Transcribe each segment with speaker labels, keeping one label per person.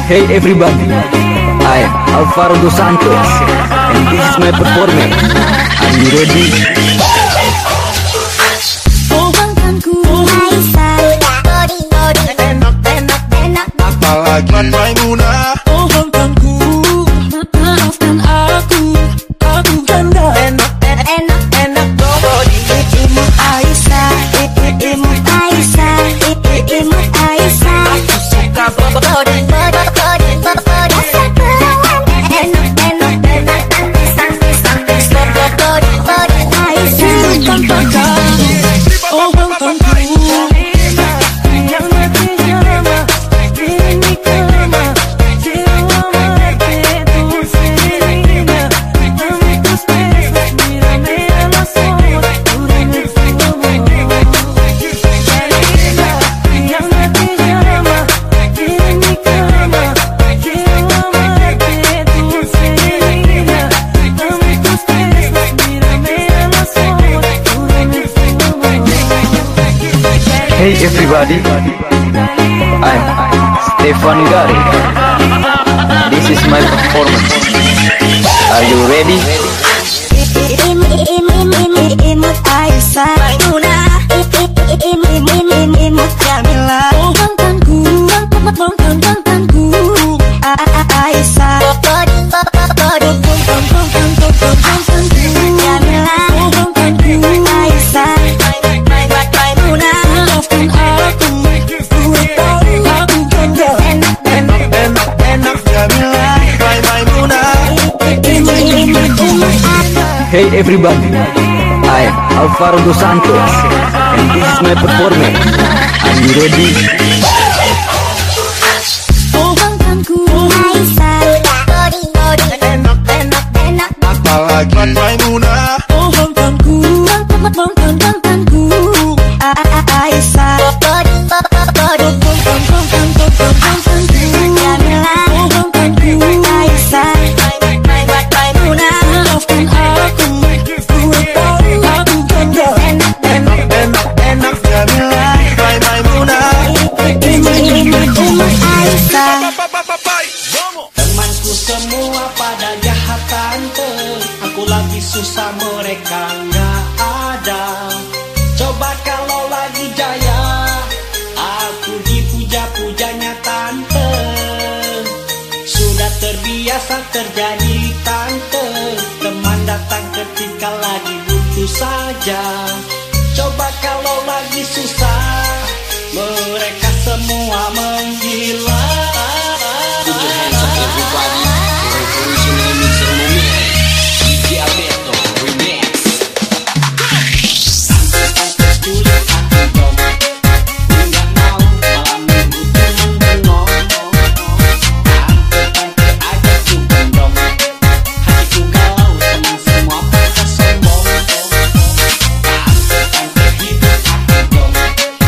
Speaker 1: Hey everybody, I am Alvaro Dos Santos and this is my performance. Are you ready?
Speaker 2: Apalagi Maimunah,
Speaker 3: oh mantanku, maafkan aku ganda.
Speaker 2: enak body.
Speaker 4: Imut Aisyah, Imut Aisyah, Imut Aisyah.
Speaker 2: Aku suka body.
Speaker 4: Rasa perawan, enak, pisang, body Aisyah.
Speaker 3: Tanpakan, oh mantanku, yang mati llama, tiene mi cama, llevo amarte tu serena, dame tus besos, mírame a los ojos, júrame tu amor. Yang mati llama, tiene mi cama, llevo amarte tu serena, dame tus besos, mírame a los ojos, júrame tu amor.
Speaker 1: Hey everybody, I'm Stefan Gari. This is my performance. Are you ready?
Speaker 4: Imut Aisyah, Maimunah, Imut Jamila.
Speaker 3: Oh mantanku, mantanku,
Speaker 4: Aisyah, body Jamila. Aisyah, Maimunah,
Speaker 3: maafkan aku ganda.
Speaker 2: Enak Jamila, Maimunah.
Speaker 1: Hey everybody, I am Alvaro Dos Santos and this is my performance. Are you ready?
Speaker 3: Oh mantanku,
Speaker 4: Aisyah, body enak.
Speaker 2: Apalagi Maimunah,
Speaker 3: oh mantanku,
Speaker 4: Aisyah, body Jamila. Aisyah, Maimunah.
Speaker 3: maafkan aku ganda.
Speaker 2: enak Jamila, Maimunah.
Speaker 4: Imut Aisyah.
Speaker 5: Temanku semua pada jahat tante, aku lagi susah mereka nggak ada. Coba kalau lagi jaya, aku dipuja-pujanya tante. Sudah terbiasa terjadi tante, teman datang ketika lagi butuh saja. Coba kalau lagi susah, mereka semua menghilang. Put your hands up everybody, revolutionary mixer moment, DJ Alberto remix. Tante kulit aku dong, ku nggak mau malam minggu tuh bengong. Tante aja tuh gendong, hatiku galau teman semua pada sombong. Tante hidup aku dong,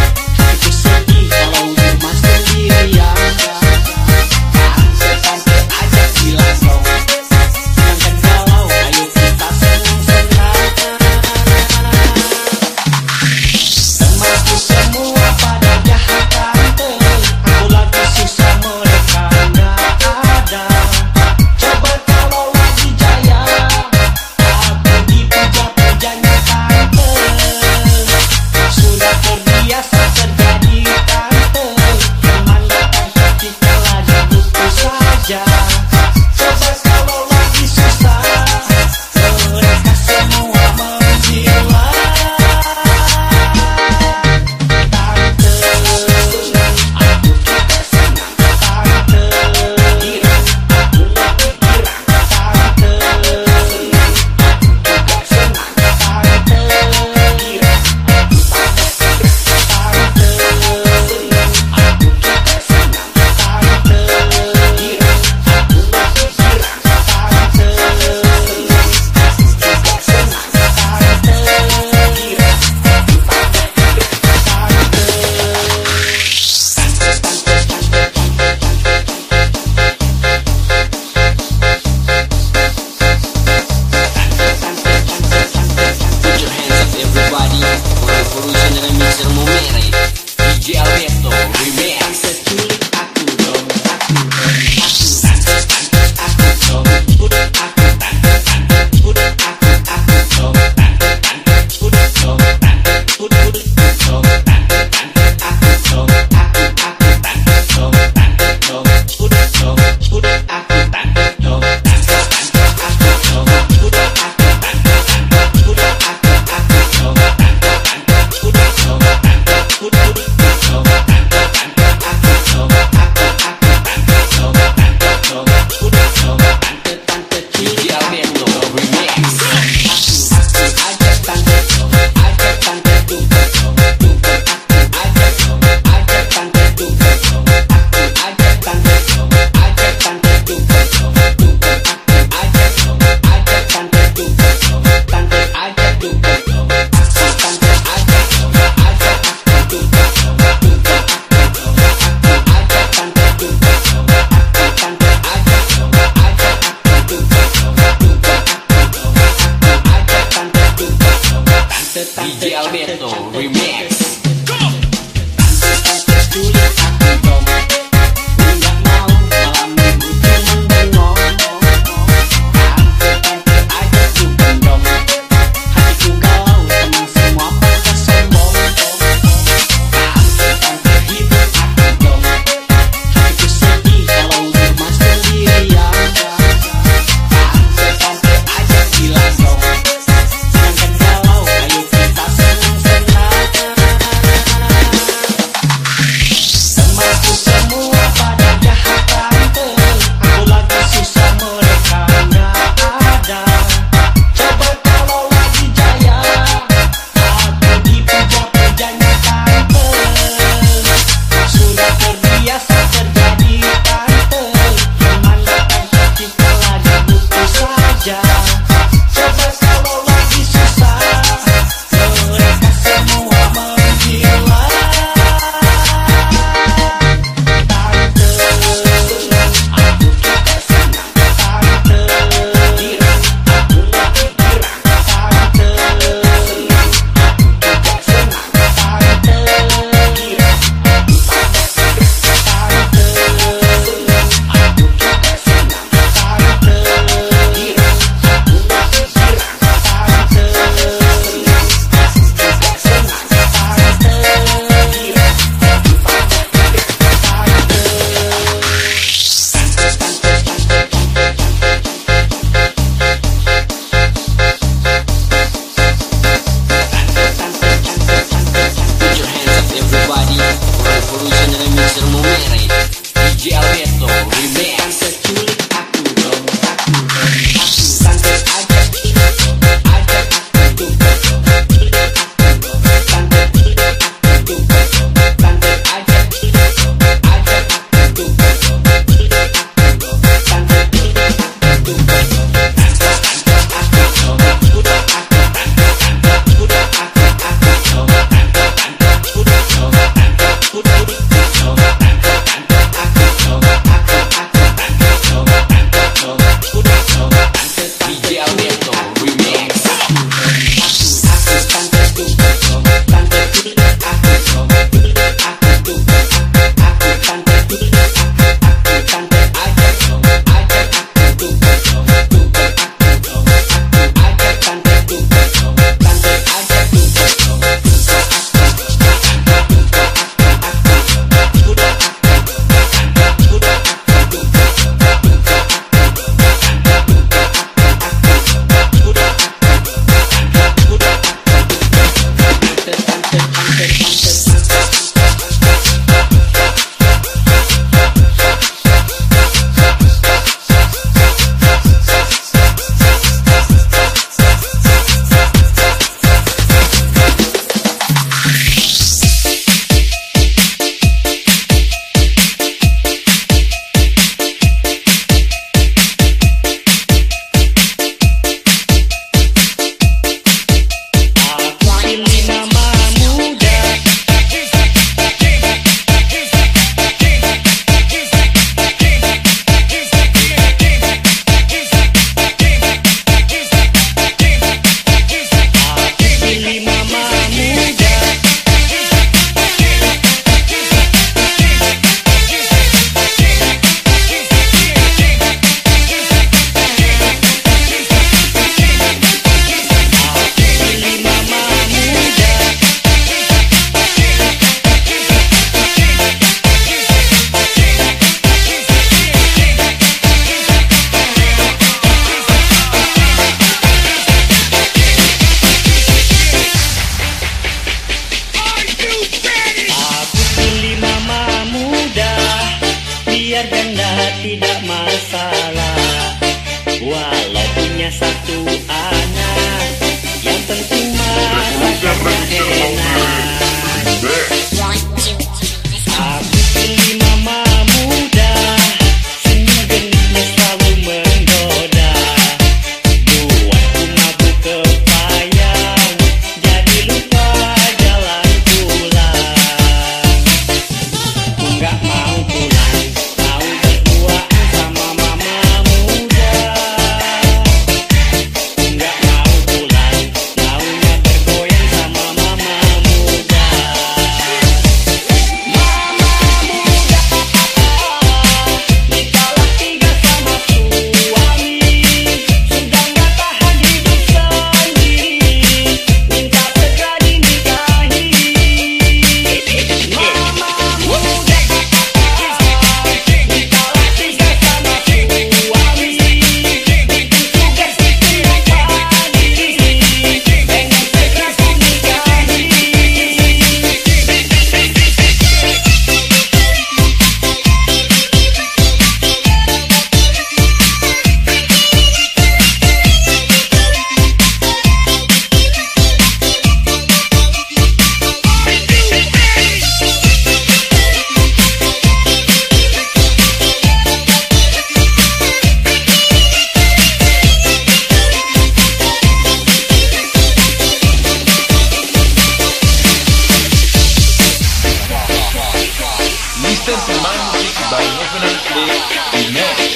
Speaker 2: by Movement Click Remix.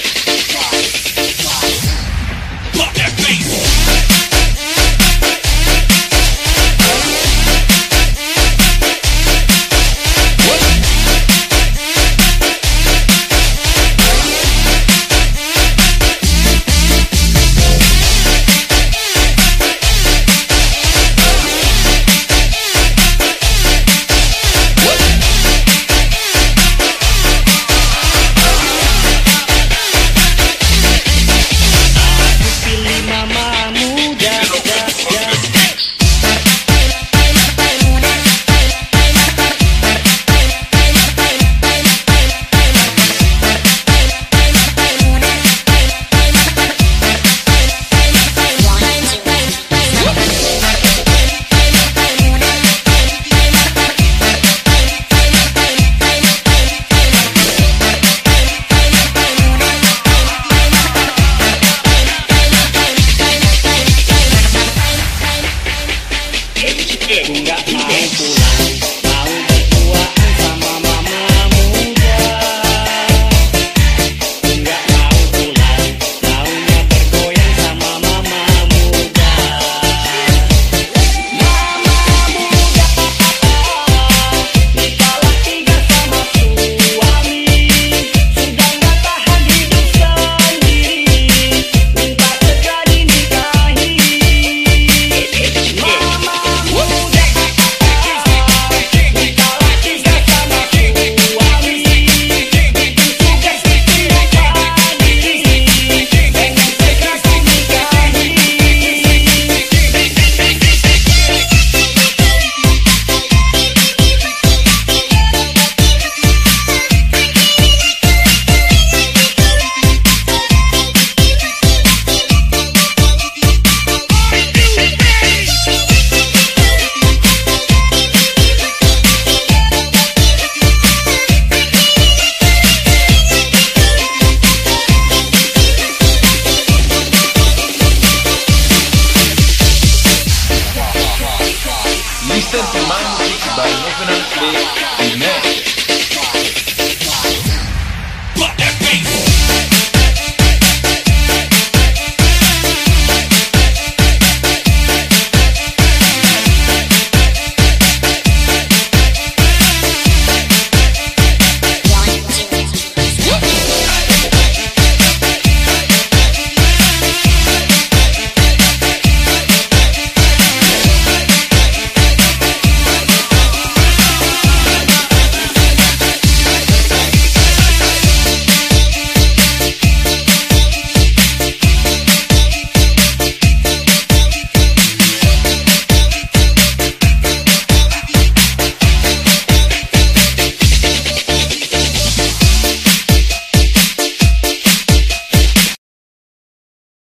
Speaker 2: Listen to my music by Movement Click